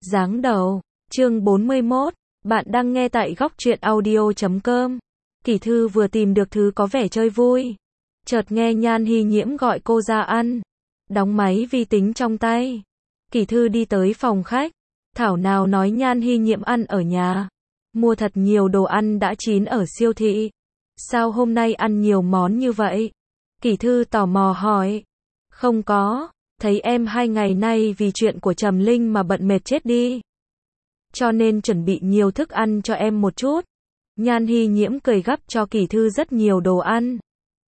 Giáng đầu, chương 41, bạn đang nghe tại góc truyện audio.com. Kỷ Thư vừa tìm được thứ có vẻ chơi vui. Chợt nghe Nhan Hy Nhiễm gọi cô ra ăn. Đóng máy vi tính trong tay. Kỷ Thư đi tới phòng khách. Thảo nào nói Nhan Hy Nhiễm ăn ở nhà. Mua thật nhiều đồ ăn đã chín ở siêu thị. Sao hôm nay ăn nhiều món như vậy? Kỷ Thư tò mò hỏi. Không có, thấy em 2 ngày nay vì chuyện của Trầm Linh mà bận mệt chết đi. Cho nên chuẩn bị nhiều thức ăn cho em một chút. Nhan Hy Nhiễm cười gắp cho Kỷ Thư rất nhiều đồ ăn.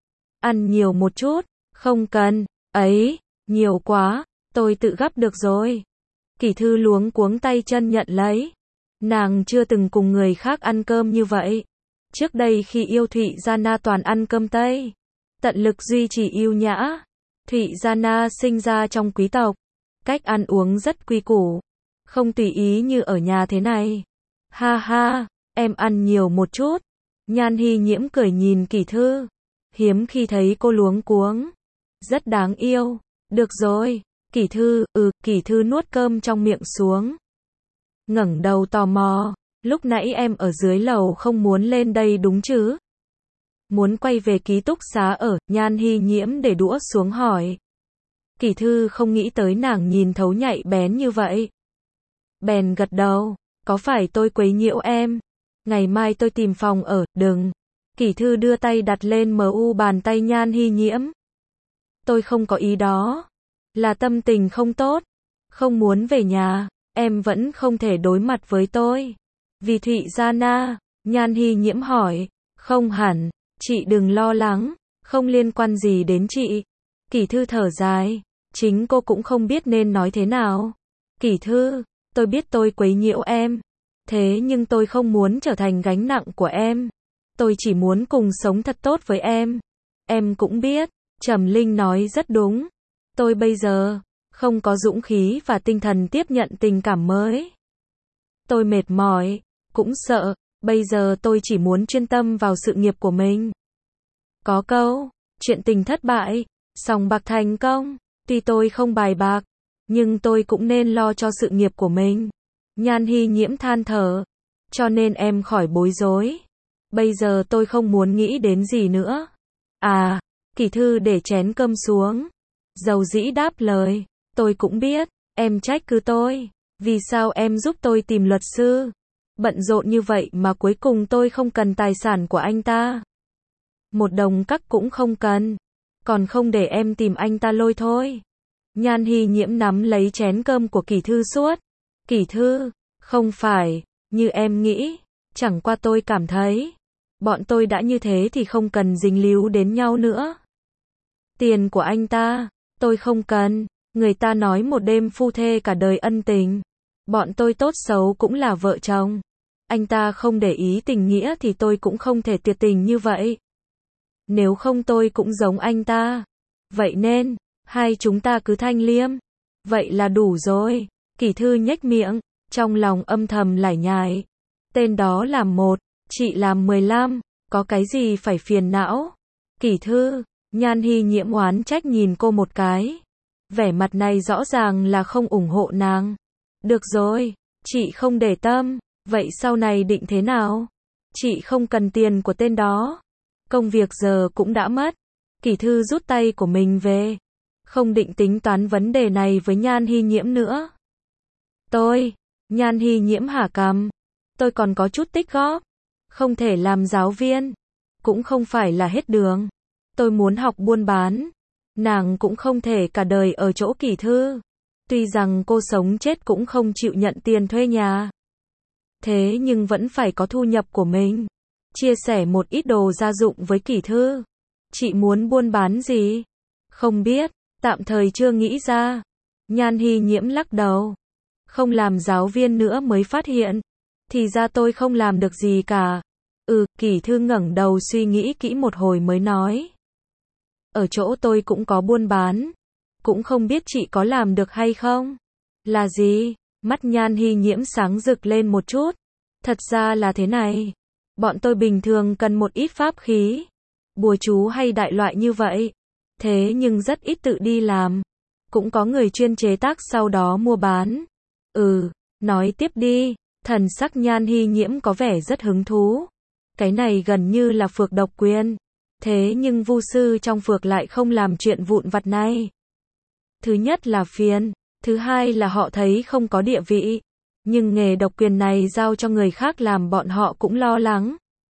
Ăn nhiều một chút, không cần, ấy, nhiều quá, tôi tự gắp được rồi. Kỷ Thư luống cuống tay chân nhận lấy. Nàng chưa từng cùng người khác ăn cơm như vậy. Trước đây khi yêu Thụy Gia Na toàn ăn cơm Tây. Tận lực duy trì yêu nhã. Thụy Gia Na sinh ra trong quý tộc. Cách ăn uống rất quy củ. Không tùy ý như ở nhà thế này. Ha ha, em ăn nhiều một chút. Nhan Hy Nhiễm cười nhìn Kỷ Thư. Hiếm khi thấy cô luống cuống. Rất đáng yêu. Được rồi. Kỷ Thư, Kỷ Thư nuốt cơm trong miệng xuống. Ngẩng đầu tò mò. Lúc nãy em ở dưới lầu không muốn lên đây đúng chứ? Muốn quay về ký túc xá ở, Nhan Hy Nhiễm để đũa xuống hỏi. Kỷ Thư không nghĩ tới nàng nhìn thấu nhạy bén như vậy. Bèn gật đầu, có phải tôi quấy nhiễu em? Ngày mai tôi tìm phòng ở, đừng. Kỷ Thư đưa tay đặt lên mu bàn tay Nhan Hy Nhiễm. Tôi không có ý đó. Là tâm tình không tốt. Không muốn về nhà, em vẫn không thể đối mặt với tôi. Vì Thụy Gia Na, Nhan Hy Nhiễm hỏi. Không hẳn, chị đừng lo lắng, không liên quan gì đến chị. Kỷ Thư thở dài, chính cô cũng không biết nên nói thế nào. Kỷ Thư, tôi biết tôi quấy nhiễu em. Thế nhưng tôi không muốn trở thành gánh nặng của em. Tôi chỉ muốn cùng sống thật tốt với em. Em cũng biết, Trầm Linh nói rất đúng. Tôi bây giờ, không có dũng khí và tinh thần tiếp nhận tình cảm mới. Tôi mệt mỏi, cũng sợ, bây giờ tôi chỉ muốn chuyên tâm vào sự nghiệp của mình. Có câu, chuyện tình thất bại, sòng bạc thành công. Tuy tôi không bài bạc, nhưng tôi cũng nên lo cho sự nghiệp của mình. Nhan Hy Nhiễm than thở. Cho nên em khỏi bối rối. Bây giờ tôi không muốn nghĩ đến gì nữa. À, Kỷ Thư để chén cơm xuống. Dầu dĩ đáp lời. Tôi cũng biết, em trách cứ tôi. Vì sao em giúp tôi tìm luật sư? Bận rộn như vậy mà cuối cùng tôi không cần tài sản của anh ta. Một đồng cắc cũng không cần. Còn không để em tìm anh ta lôi thôi. Nhan Hy Nhiễm nắm lấy chén cơm của Kỷ Thư suốt. Kỷ Thư, không phải, như em nghĩ. Chẳng qua tôi cảm thấy. Bọn tôi đã như thế thì không cần dính líu đến nhau nữa. Tiền của anh ta, tôi không cần. Người ta nói một đêm phu thê cả đời ân tình. Bọn tôi tốt xấu cũng là vợ chồng. Anh ta không để ý tình nghĩa thì tôi cũng không thể tuyệt tình như vậy. Nếu không tôi cũng giống anh ta. Vậy nên, hai chúng ta cứ thanh liêm. Vậy là đủ rồi. Kỷ Thư nhếch miệng, trong lòng âm thầm lải nhải. Tên đó làm 1, chị làm 15, có cái gì phải phiền não. Kỷ Thư, Nhan Hy Nhiễm oán trách nhìn cô một cái. Vẻ mặt này rõ ràng là không ủng hộ nàng. Được rồi, chị không để tâm. Vậy sau này định thế nào? Chị không cần tiền của tên đó. Công việc giờ cũng đã mất. Kỷ Thư rút tay của mình về. Không định tính toán vấn đề này với Nhan Hy Nhiễm nữa. Nhan Hy Nhiễm hả cằm. Tôi còn có chút tích góp. Không thể làm giáo viên. Cũng không phải là hết đường. Tôi muốn học buôn bán. Nàng cũng không thể cả đời ở chỗ Kỷ Thư. Tuy rằng cô sống chết cũng không chịu nhận tiền thuê nhà. Thế nhưng vẫn phải có thu nhập của mình. Chia sẻ một ít đồ gia dụng với Kỷ Thư. Chị muốn buôn bán gì? Không biết, tạm thời chưa nghĩ ra. Nhan Hy Nhiễm lắc đầu. Không làm giáo viên nữa mới phát hiện. Thì ra tôi không làm được gì cả. Kỷ Thư ngẩng đầu suy nghĩ kỹ một hồi mới nói. Ở chỗ tôi cũng có buôn bán. Cũng không biết chị có làm được hay không? Là gì? Mắt Nhan Hy Nhiễm sáng rực lên một chút. Thật ra là thế này. Bọn tôi bình thường cần một ít pháp khí. Bùa chú hay đại loại như vậy. Thế nhưng rất ít tự đi làm. Cũng có người chuyên chế tác sau đó mua bán. Nói tiếp đi, thần sắc Nhan Hy Nhiễm có vẻ rất hứng thú. Cái này gần như là phược độc quyền. Thế nhưng vu sư trong phược lại không làm chuyện vụn vặt này. Thứ nhất là phiền, thứ hai là họ thấy không có địa vị. Nhưng nghề độc quyền này giao cho người khác làm bọn họ cũng lo lắng.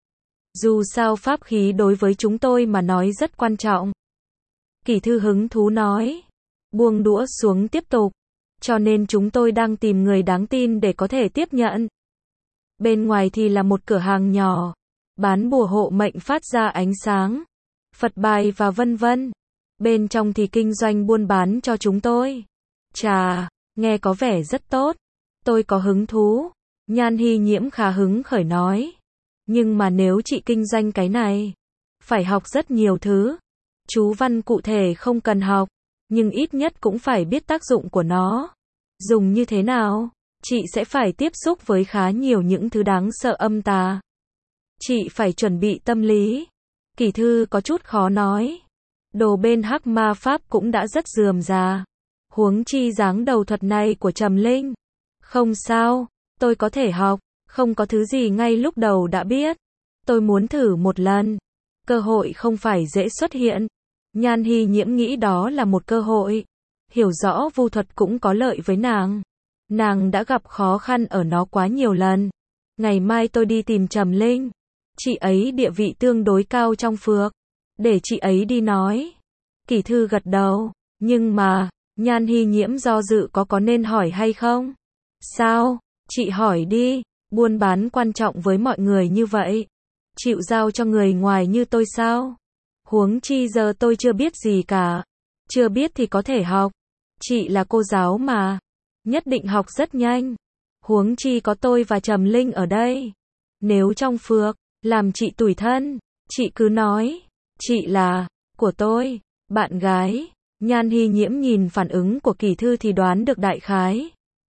Dù sao pháp khí đối với chúng tôi mà nói rất quan trọng. Kỷ thư hứng thú nói. Buông đũa xuống tiếp tục. Cho nên chúng tôi đang tìm người đáng tin để có thể tiếp nhận. Bên ngoài thì là một cửa hàng nhỏ. Bán bùa hộ mệnh phát ra ánh sáng. Phật bài và vân vân. Bên trong thì kinh doanh buôn bán cho chúng tôi. Chà, nghe có vẻ rất tốt. Tôi có hứng thú. Nhan Hy Nhiễm khá hứng khởi nói. Nhưng mà nếu chị kinh doanh cái này, phải học rất nhiều thứ. Chú văn cụ thể không cần học, nhưng ít nhất cũng phải biết tác dụng của nó. Dùng như thế nào? Chị sẽ phải tiếp xúc với khá nhiều những thứ đáng sợ âm tà. Chị phải chuẩn bị tâm lý. Kỷ thư có chút khó nói. Đồ bên hắc ma pháp cũng đã rất rườm rà. Huống chi dáng đầu thuật này của Trầm Linh. Không sao, tôi có thể học. Không có thứ gì ngay lúc đầu đã biết. Tôi muốn thử một lần. Cơ hội không phải dễ xuất hiện. Nhan Hy Nhiễm nghĩ đó là một cơ hội. Hiểu rõ vu thuật cũng có lợi với nàng. Nàng đã gặp khó khăn ở nó quá nhiều lần. Ngày mai tôi đi tìm Trầm Linh. Chị ấy địa vị tương đối cao trong phược. Để chị ấy đi nói. Kỷ thư gật đầu. Nhưng mà, Nhan Hy Nhiễm do dự có nên hỏi hay không? Sao? Chị hỏi đi. Buôn bán quan trọng với mọi người như vậy. Chịu giao cho người ngoài như tôi sao? Huống chi giờ tôi chưa biết gì cả. Chưa biết thì có thể học. Chị là cô giáo mà. Nhất định học rất nhanh. Huống chi có tôi và Trầm Linh ở đây. Nếu trong phược, làm chị tủi thân, chị cứ nói. Chị là, của tôi, bạn gái. Nhan Hy Nhiễm nhìn phản ứng của Kỷ thư thì đoán được đại khái.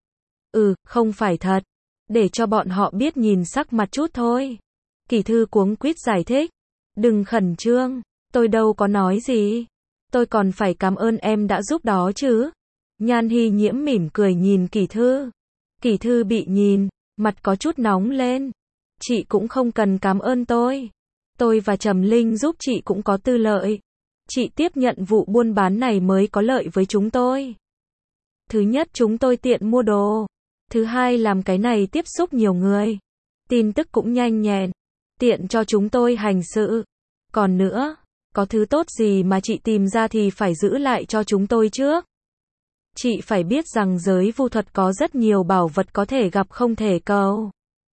Không phải thật. Để cho bọn họ biết nhìn sắc mặt chút thôi. Kỷ thư cuống quýt giải thích. Đừng khẩn trương, tôi đâu có nói gì. Tôi còn phải cảm ơn em đã giúp đó chứ. Nhan Hy Nhiễm mỉm cười nhìn Kỷ thư. Kỷ thư bị nhìn, mặt có chút nóng lên. Chị cũng không cần cảm ơn tôi. Tôi và Trầm Linh giúp chị cũng có tư lợi. Chị tiếp nhận vụ buôn bán này mới có lợi với chúng tôi. Thứ nhất chúng tôi tiện mua đồ. Thứ hai làm cái này tiếp xúc nhiều người. Tin tức cũng nhanh nhẹn. Tiện cho chúng tôi hành sự. Còn nữa, có thứ tốt gì mà chị tìm ra thì phải giữ lại cho chúng tôi trước. Chị phải biết rằng giới vu thuật có rất nhiều bảo vật có thể gặp không thể cầu.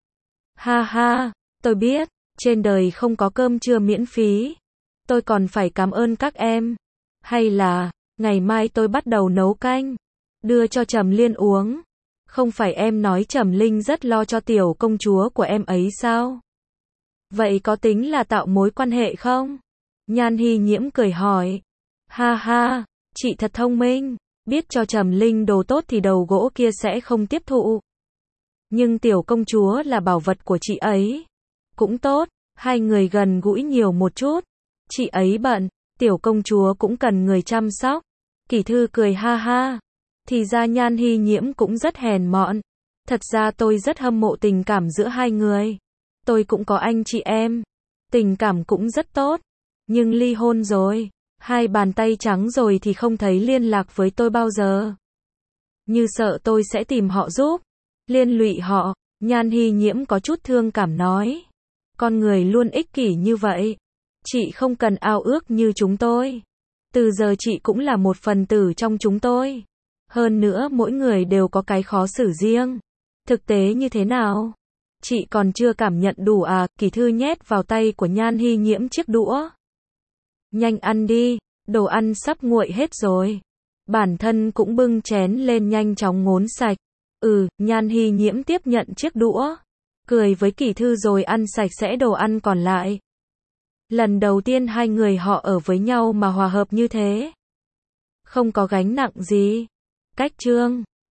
Ha ha, tôi biết, trên đời không có cơm trưa miễn phí. Tôi còn phải cảm ơn các em. Hay là, ngày mai tôi bắt đầu nấu canh. Đưa cho Trầm Liên uống. Không phải em nói Trầm Linh rất lo cho tiểu công chúa của em ấy sao? Vậy có tính là tạo mối quan hệ không? Nhan Hy Nhiễm cười hỏi. Ha ha, chị thật thông minh. Biết cho Trầm Linh đồ tốt thì đầu gỗ kia sẽ không tiếp thụ. Nhưng tiểu công chúa là bảo vật của chị ấy. Cũng tốt, hai người gần gũi nhiều một chút. Chị ấy bận, tiểu công chúa cũng cần người chăm sóc. Kỷ thư cười ha ha. Thì ra Nhan Hy Nhiễm cũng rất hèn mọn. Thật ra tôi rất hâm mộ tình cảm giữa hai người. Tôi cũng có anh chị em. Tình cảm cũng rất tốt. Nhưng ly hôn rồi. Hai bàn tay trắng rồi thì không thấy liên lạc với tôi bao giờ. Như sợ tôi sẽ tìm họ giúp. Liên lụy họ. Nhan Hy Nhiễm có chút thương cảm nói. Con người luôn ích kỷ như vậy. Chị không cần ao ước như chúng tôi. Từ giờ chị cũng là một phần tử trong chúng tôi. Hơn nữa mỗi người đều có cái khó xử riêng. Thực tế như thế nào? Chị còn chưa cảm nhận đủ à? Kỷ thư nhét vào tay của Nhan Hy Nhiễm chiếc đũa. Nhanh ăn đi, đồ ăn sắp nguội hết rồi. Bản thân cũng bưng chén lên nhanh chóng ngốn sạch. Nhan Hy Nhiễm tiếp nhận chiếc đũa. Cười với Kỷ thư rồi ăn sạch sẽ đồ ăn còn lại. Lần đầu tiên hai người họ ở với nhau mà hòa hợp như thế. Không có gánh nặng gì. Cách chương